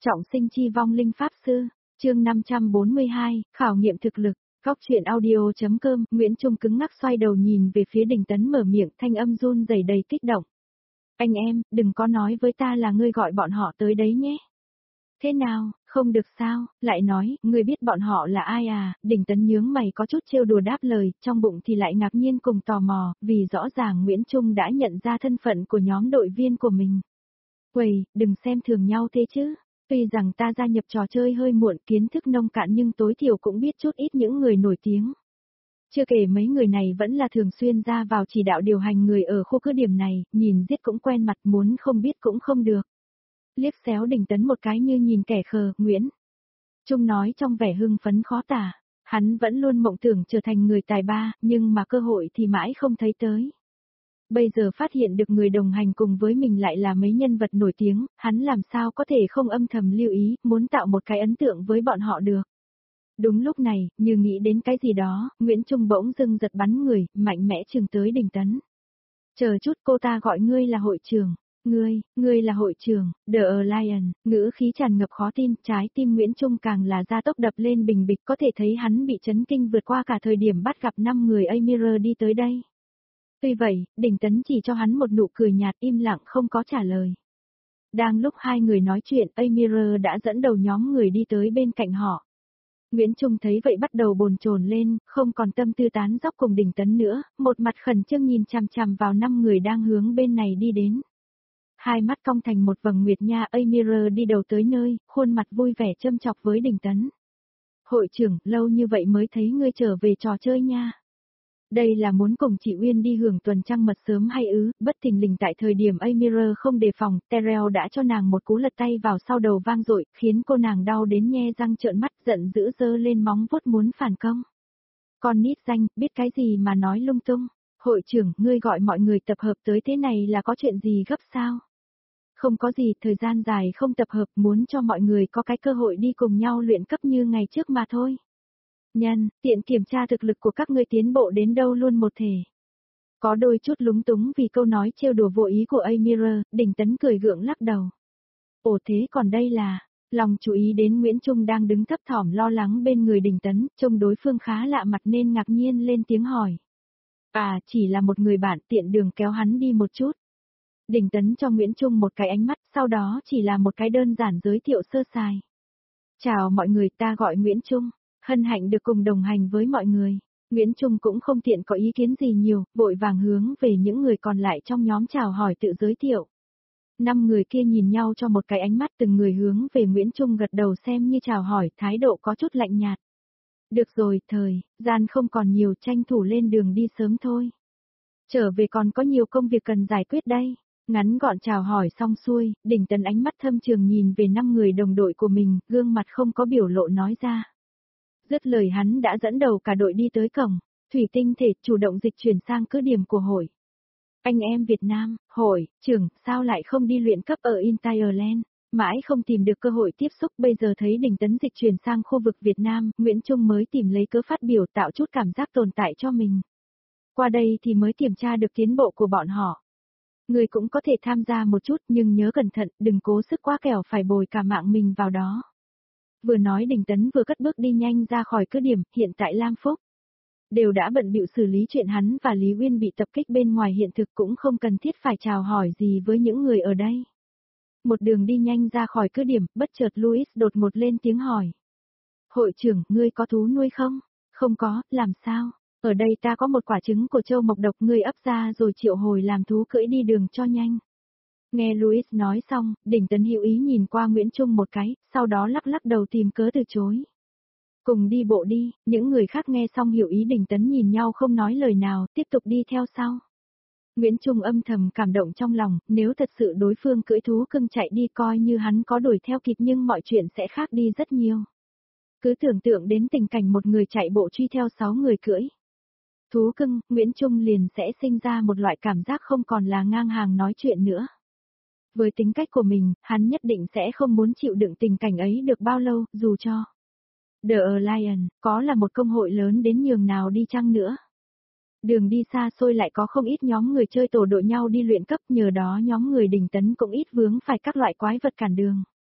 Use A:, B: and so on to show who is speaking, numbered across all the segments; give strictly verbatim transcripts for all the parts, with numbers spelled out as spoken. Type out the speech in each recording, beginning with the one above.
A: Trọng sinh chi vong linh pháp sư, chương năm trăm bốn mươi hai, khảo nghiệm thực lực, góc truyện audio.com, Nguyễn Trung cứng ngắc xoay đầu nhìn về phía Đình Tấn mở miệng thanh âm run rẩy đầy kích động. Anh em, đừng có nói với ta là ngươi gọi bọn họ tới đấy nhé. Thế nào, không được sao, lại nói, ngươi biết bọn họ là ai à, Đình Tấn nhướng mày có chút trêu đùa đáp lời, trong bụng thì lại ngạc nhiên cùng tò mò, vì rõ ràng Nguyễn Trung đã nhận ra thân phận của nhóm đội viên của mình. Quầy, đừng xem thường nhau thế chứ. Tuy rằng ta gia nhập trò chơi hơi muộn, kiến thức nông cạn nhưng tối thiểu cũng biết chút ít những người nổi tiếng. Chưa kể mấy người này vẫn là thường xuyên ra vào chỉ đạo điều hành người ở khu cứ điểm này, nhìn giết cũng quen mặt, muốn không biết cũng không được. Liếc xéo Đình Tấn một cái như nhìn kẻ khờ, Nguyễn Trung nói trong vẻ hưng phấn khó tả. Hắn vẫn luôn mộng tưởng trở thành người tài ba, nhưng mà cơ hội thì mãi không thấy tới. Bây giờ phát hiện được người đồng hành cùng với mình lại là mấy nhân vật nổi tiếng, hắn làm sao có thể không âm thầm lưu ý, muốn tạo một cái ấn tượng với bọn họ được. Đúng lúc này, như nghĩ đến cái gì đó, Nguyễn Trung bỗng dưng giật bắn người, mạnh mẽ chừng tới Đình Tấn. Chờ chút, cô ta gọi ngươi là hội trưởng. Ngươi, ngươi là hội trưởng, The Lion, ngữ khí tràn ngập khó tin, trái tim Nguyễn Trung càng là gia tốc đập lên bình bịch, có thể thấy hắn bị chấn kinh vượt qua cả thời điểm bắt gặp năm người Amir đi tới đây. Tuy vậy, Đình Tấn chỉ cho hắn một nụ cười nhạt im lặng không có trả lời. Đang lúc hai người nói chuyện, Amir đã dẫn đầu nhóm người đi tới bên cạnh họ. Nguyễn Trung thấy vậy bắt đầu bồn chồn lên, không còn tâm tư tán dóc cùng Đình Tấn nữa, một mặt khẩn trương nhìn chằm chằm vào năm người đang hướng bên này đi đến. Hai mắt cong thành một vầng nguyệt nha, Amir đi đầu tới nơi, khuôn mặt vui vẻ châm chọc với Đình Tấn. Hội trưởng, lâu như vậy mới thấy ngươi trở về trò chơi nha. Đây là muốn cùng chị Uyên đi hưởng tuần trăng mật sớm hay ứ, bất thình lình tại thời điểm Amir không đề phòng, Terrell đã cho nàng một cú lật tay vào sau đầu vang dội, khiến cô nàng đau đến nhe răng trợn mắt giận dữ giơ lên móng vuốt muốn phản công. Con nít danh, biết cái gì mà nói lung tung. Hội trưởng, ngươi gọi mọi người tập hợp tới thế này là có chuyện gì gấp sao? Không có gì, thời gian dài không tập hợp, muốn cho mọi người có cái cơ hội đi cùng nhau luyện cấp như ngày trước mà thôi. Nhân, tiện kiểm tra thực lực của các ngươi tiến bộ đến đâu luôn một thể. Có đôi chút lúng túng vì câu nói trêu đùa vô ý của Amir, Đình Tấn cười gượng lắc đầu. Ồ thế còn đây là, lòng chú ý đến Nguyễn Trung đang đứng thấp thỏm lo lắng bên người Đình Tấn, trông đối phương khá lạ mặt nên ngạc nhiên lên tiếng hỏi. À, chỉ là một người bạn tiện đường kéo hắn đi một chút. Đình Tấn cho Nguyễn Trung một cái ánh mắt, sau đó chỉ là một cái đơn giản giới thiệu sơ sài. Chào mọi người, ta gọi Nguyễn Trung. Hân hạnh được cùng đồng hành với mọi người. Nguyễn Trung cũng không tiện có ý kiến gì nhiều, vội vàng hướng về những người còn lại trong nhóm chào hỏi tự giới thiệu. Năm người kia nhìn nhau cho một cái ánh mắt, từng người hướng về Nguyễn Trung gật đầu xem như chào hỏi, thái độ có chút lạnh nhạt. Được rồi, thời, gian không còn nhiều, tranh thủ lên đường đi sớm thôi. Trở về còn có nhiều công việc cần giải quyết đây. Ngắn gọn chào hỏi xong xuôi, Đình Tấn ánh mắt thâm trường nhìn về năm người đồng đội của mình, gương mặt không có biểu lộ nói ra. Dứt lời hắn đã dẫn đầu cả đội đi tới cổng, Thủy Tinh thể chủ động dịch chuyển sang cứ điểm của hội. Anh em Việt Nam, hội, trưởng, sao lại không đi luyện cấp ở Intireland, mãi không tìm được cơ hội tiếp xúc, bây giờ thấy Đình Tấn dịch chuyển sang khu vực Việt Nam, Nguyễn Trung mới tìm lấy cớ phát biểu tạo chút cảm giác tồn tại cho mình. Qua đây thì mới kiểm tra được tiến bộ của bọn họ. Người cũng có thể tham gia một chút nhưng nhớ cẩn thận, đừng cố sức quá kẻo phải bồi cả mạng mình vào đó. Vừa nói Đình Tấn vừa cất bước đi nhanh ra khỏi cứ điểm, hiện tại Lam Phúc đều đã bận bịu xử lý chuyện hắn và Lý Uyên bị tập kích bên ngoài hiện thực, cũng không cần thiết phải chào hỏi gì với những người ở đây. Một đường đi nhanh ra khỏi cứ điểm, bất chợt Louis đột ngột lên tiếng hỏi. Hội trưởng, ngươi có thú nuôi không? Không có, làm sao? Ở đây ta có một quả trứng của châu mộc độc, ngươi ấp ra rồi triệu hồi làm thú cưỡi đi đường cho nhanh. Nghe Louis nói xong, Đình Tấn hữu ý nhìn qua Nguyễn Trung một cái, sau đó lắc lắc đầu tìm cớ từ chối. Cùng đi bộ đi, những người khác nghe xong hiểu ý Đình Tấn nhìn nhau không nói lời nào, tiếp tục đi theo sau. Nguyễn Trung âm thầm cảm động trong lòng, nếu thật sự đối phương cưỡi thú cưng chạy đi coi như hắn có đuổi theo kịp nhưng mọi chuyện sẽ khác đi rất nhiều. Cứ tưởng tượng đến tình cảnh một người chạy bộ truy theo sáu người cưỡi thú cưng, Nguyễn Trung liền sẽ sinh ra một loại cảm giác không còn là ngang hàng nói chuyện nữa. Với tính cách của mình, hắn nhất định sẽ không muốn chịu đựng tình cảnh ấy được bao lâu, dù cho The Lion có là một công hội lớn đến nhường nào đi chăng nữa. Đường đi xa xôi lại có không ít nhóm người chơi tổ đội nhau đi luyện cấp, nhờ đó nhóm người Đình Tấn cũng ít vướng phải các loại quái vật cản đường.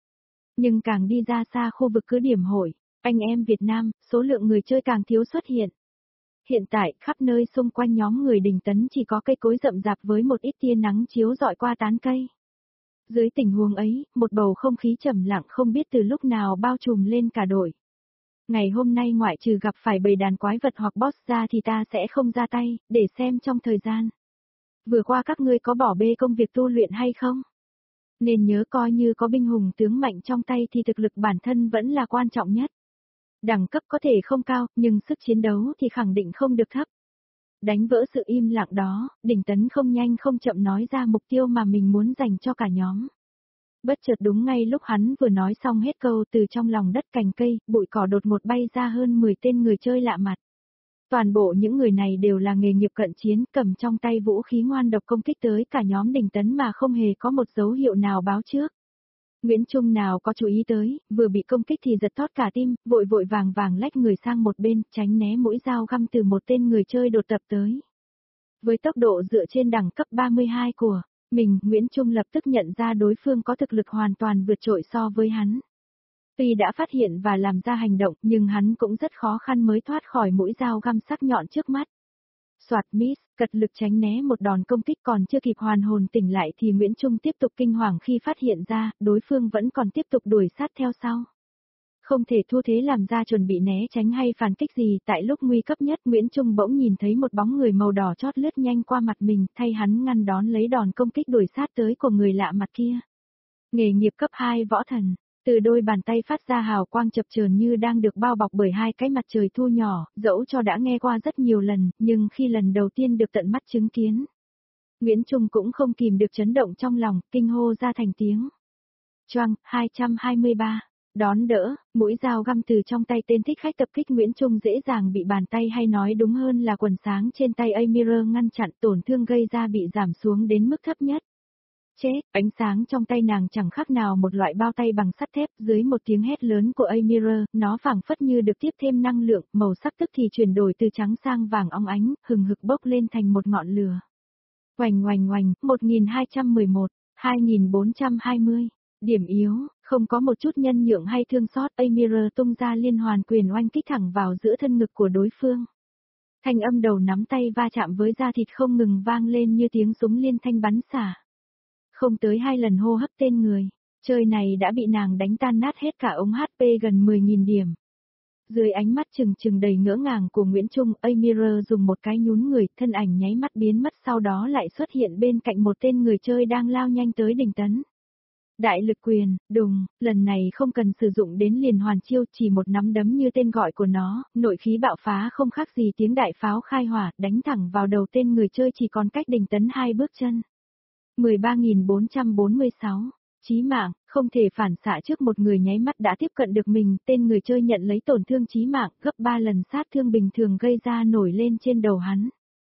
A: Nhưng càng đi ra xa khu vực cứ điểm hội, anh em Việt Nam, số lượng người chơi càng thiếu xuất hiện. Hiện tại, khắp nơi xung quanh nhóm người Đình Tấn chỉ có cây cối rậm rạp với một ít tia nắng chiếu rọi qua tán cây. Dưới tình huống ấy, một bầu không khí trầm lặng không biết từ lúc nào bao trùm lên cả đội. Ngày hôm nay ngoại trừ gặp phải bầy đàn quái vật hoặc boss ra thì ta sẽ không ra tay, để xem trong thời gian vừa qua các ngươi có bỏ bê công việc tu luyện hay không? Nên nhớ coi như có binh hùng tướng mạnh trong tay thì thực lực bản thân vẫn là quan trọng nhất. Đẳng cấp có thể không cao, nhưng sức chiến đấu thì khẳng định không được thấp. Đánh vỡ sự im lặng đó, Đình Tấn không nhanh không chậm nói ra mục tiêu mà mình muốn dành cho cả nhóm. Bất chợt đúng ngay lúc hắn vừa nói xong hết câu, từ trong lòng đất cành cây, bụi cỏ đột ngột bay ra hơn mười tên người chơi lạ mặt. Toàn bộ những người này đều là nghề nghiệp cận chiến, cầm trong tay vũ khí ngoan độc công kích tới cả nhóm Đình Tấn mà không hề có một dấu hiệu nào báo trước. Nguyễn Trung nào có chú ý tới, vừa bị công kích thì giật thót cả tim, vội vội vàng vàng lách người sang một bên, tránh né mũi dao găm từ một tên người chơi đột tập tới. Với tốc độ dựa trên đẳng cấp ba mươi hai của mình, Nguyễn Trung lập tức nhận ra đối phương có thực lực hoàn toàn vượt trội so với hắn. Tuy đã phát hiện và làm ra hành động, nhưng hắn cũng rất khó khăn mới thoát khỏi mũi dao găm sắc nhọn trước mắt. Soạt miss, cật lực tránh né một đòn công kích, còn chưa kịp hoàn hồn tỉnh lại thì Nguyễn Trung tiếp tục kinh hoàng khi phát hiện ra, đối phương vẫn còn tiếp tục đuổi sát theo sau. Không thể thua thế làm ra chuẩn bị né tránh hay phản kích gì, tại lúc nguy cấp nhất Nguyễn Trung bỗng nhìn thấy một bóng người màu đỏ chót lướt nhanh qua mặt mình, thay hắn ngăn đón lấy đòn công kích đuổi sát tới của người lạ mặt kia. Nghề nghiệp cấp hai võ thần. Từ đôi bàn tay phát ra hào quang chập chờn như đang được bao bọc bởi hai cái mặt trời thu nhỏ, dẫu cho đã nghe qua rất nhiều lần, nhưng khi lần đầu tiên được tận mắt chứng kiến, Nguyễn Trung cũng không kìm được chấn động trong lòng, kinh hô ra thành tiếng. Choang, hai trăm hai mươi ba. Đón đỡ, mũi dao găm từ trong tay tên thích khách tập kích Nguyễn Trung dễ dàng bị bàn tay hay nói đúng hơn là quần sáng trên tay Amira ngăn chặn, tổn thương gây ra bị giảm xuống đến mức thấp nhất. Chết, ánh sáng trong tay nàng chẳng khác nào một loại bao tay bằng sắt thép, dưới một tiếng hét lớn của Amira, nó phảng phất như được tiếp thêm năng lượng, màu sắc tức thì chuyển đổi từ trắng sang vàng óng ánh, hừng hực bốc lên thành một ngọn lửa. Oành oành oành, một nghìn hai trăm mười một, hai nghìn bốn trăm hai mươi, điểm yếu, không có một chút nhân nhượng hay thương xót, Amira tung ra liên hoàn quyền oanh kích thẳng vào giữa thân ngực của đối phương. Thanh âm đầu nắm tay va chạm với da thịt không ngừng vang lên như tiếng súng liên thanh bắn xả. Không tới hai lần hô hấp tên người, chơi này đã bị nàng đánh tan nát hết cả ống hát pê gần mười nghìn điểm. Dưới ánh mắt trừng trừng đầy ngỡ ngàng của Nguyễn Trung, Amira dùng một cái nhún người, thân ảnh nháy mắt biến mất, sau đó lại xuất hiện bên cạnh một tên người chơi đang lao nhanh tới Đình Tấn. Đại lực quyền, đùng, lần này không cần sử dụng đến liền hoàn chiêu, chỉ một nắm đấm như tên gọi của nó, nội khí bạo phá không khác gì tiếng đại pháo khai hỏa, đánh thẳng vào đầu tên người chơi chỉ còn cách Đình Tấn hai bước chân. mười ba nghìn bốn trăm bốn mươi sáu, chí mạng, không thể phản xạ trước một người nháy mắt đã tiếp cận được mình, tên người chơi nhận lấy tổn thương chí mạng, gấp ba lần sát thương bình thường gây ra nổi lên trên đầu hắn.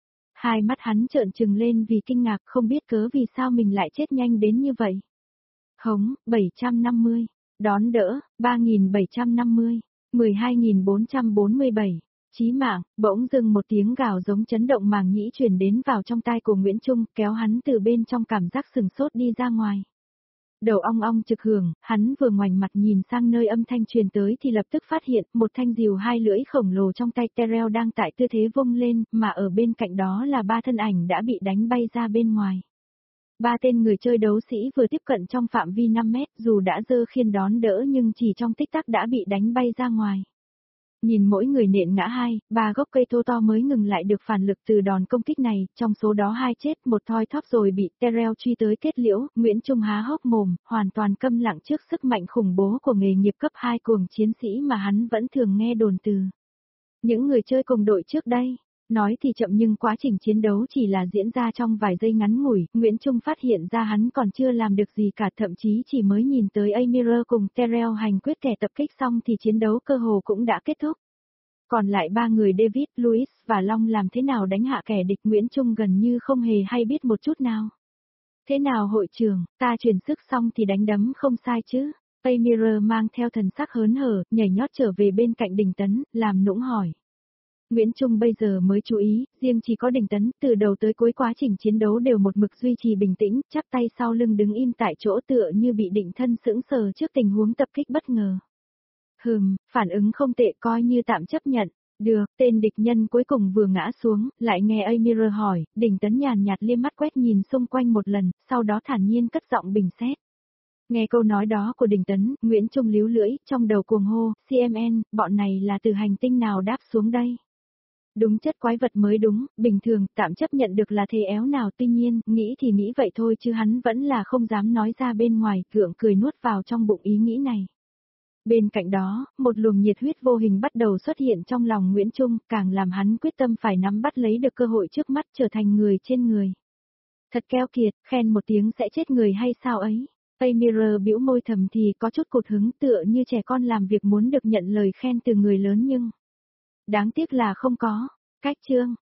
A: Hai mắt hắn trợn trừng lên vì kinh ngạc, không biết cớ vì sao mình lại chết nhanh đến như vậy. Hống, bảy trăm năm mươi, đón đỡ, ba nghìn bảy trăm năm mươi, mười hai nghìn bốn trăm bốn mươi bảy. Chí mạng, bỗng dưng một tiếng gào giống chấn động màng nhĩ truyền đến vào trong tai của Nguyễn Trung, kéo hắn từ bên trong cảm giác sừng sốt đi ra ngoài. Đầu ong ong trực hưởng, hắn vừa ngoảnh mặt nhìn sang nơi âm thanh truyền tới thì lập tức phát hiện một thanh rìu hai lưỡi khổng lồ trong tay Terrell đang tại tư thế vung lên, mà ở bên cạnh đó là ba thân ảnh đã bị đánh bay ra bên ngoài. Ba tên người chơi đấu sĩ vừa tiếp cận trong phạm vi năm mét, dù đã giơ khiên đón đỡ nhưng chỉ trong tích tắc đã bị đánh bay ra ngoài. Nhìn mỗi người nện ngã hai, ba gốc cây thô to mới ngừng lại được phản lực từ đòn công kích này, trong số đó hai chết, một thoi thóp rồi bị Terrell truy tới kết liễu, Nguyễn Trung há hốc mồm, hoàn toàn câm lặng trước sức mạnh khủng bố của nghề nghiệp cấp hai cuồng chiến sĩ mà hắn vẫn thường nghe đồn từ những người chơi cùng đội trước đây. Nói thì chậm nhưng quá trình chiến đấu chỉ là diễn ra trong vài giây ngắn ngủi, Nguyễn Trung phát hiện ra hắn còn chưa làm được gì cả, thậm chí chỉ mới nhìn tới Amira cùng Terrell hành quyết kẻ tập kích xong thì chiến đấu cơ hồ cũng đã kết thúc. Còn lại ba người David, Louis và Long làm thế nào đánh hạ kẻ địch Nguyễn Trung gần như không hề hay biết một chút nào. Thế nào hội trưởng, ta chuyển sức xong thì đánh đấm không sai chứ? Amira mang theo thần sắc hớn hở, nhảy nhót trở về bên cạnh Đình Tấn, làm nũng hỏi. Nguyễn Trung bây giờ mới chú ý, riêng chỉ có Đình Tấn, từ đầu tới cuối quá trình chiến đấu đều một mực duy trì bình tĩnh, chắp tay sau lưng đứng im tại chỗ tựa như bị định thân sững sờ trước tình huống tập kích bất ngờ. Hừm, phản ứng không tệ coi như tạm chấp nhận. Được, tên địch nhân cuối cùng vừa ngã xuống, lại nghe Amir hỏi, Đình Tấn nhàn nhạt liếc mắt quét nhìn xung quanh một lần, sau đó thản nhiên cất giọng bình xét. Nghe câu nói đó của Đình Tấn, Nguyễn Trung líu lưỡi, trong đầu cuồng hô, xê em en, bọn này là từ hành tinh nào đáp xuống đây? Đúng chất quái vật mới đúng, bình thường, tạm chấp nhận được là thế éo nào, tuy nhiên, nghĩ thì nghĩ vậy thôi chứ hắn vẫn là không dám nói ra bên ngoài, gượng cười nuốt vào trong bụng ý nghĩ này. Bên cạnh đó, một luồng nhiệt huyết vô hình bắt đầu xuất hiện trong lòng Nguyễn Trung, càng làm hắn quyết tâm phải nắm bắt lấy được cơ hội trước mắt trở thành người trên người. Thật keo kiệt, khen một tiếng sẽ chết người hay sao ấy? Amir bĩu môi thầm thì có chút cụt hứng tựa như trẻ con làm việc muốn được nhận lời khen từ người lớn nhưng... Đáng tiếc là không có. Cách chương.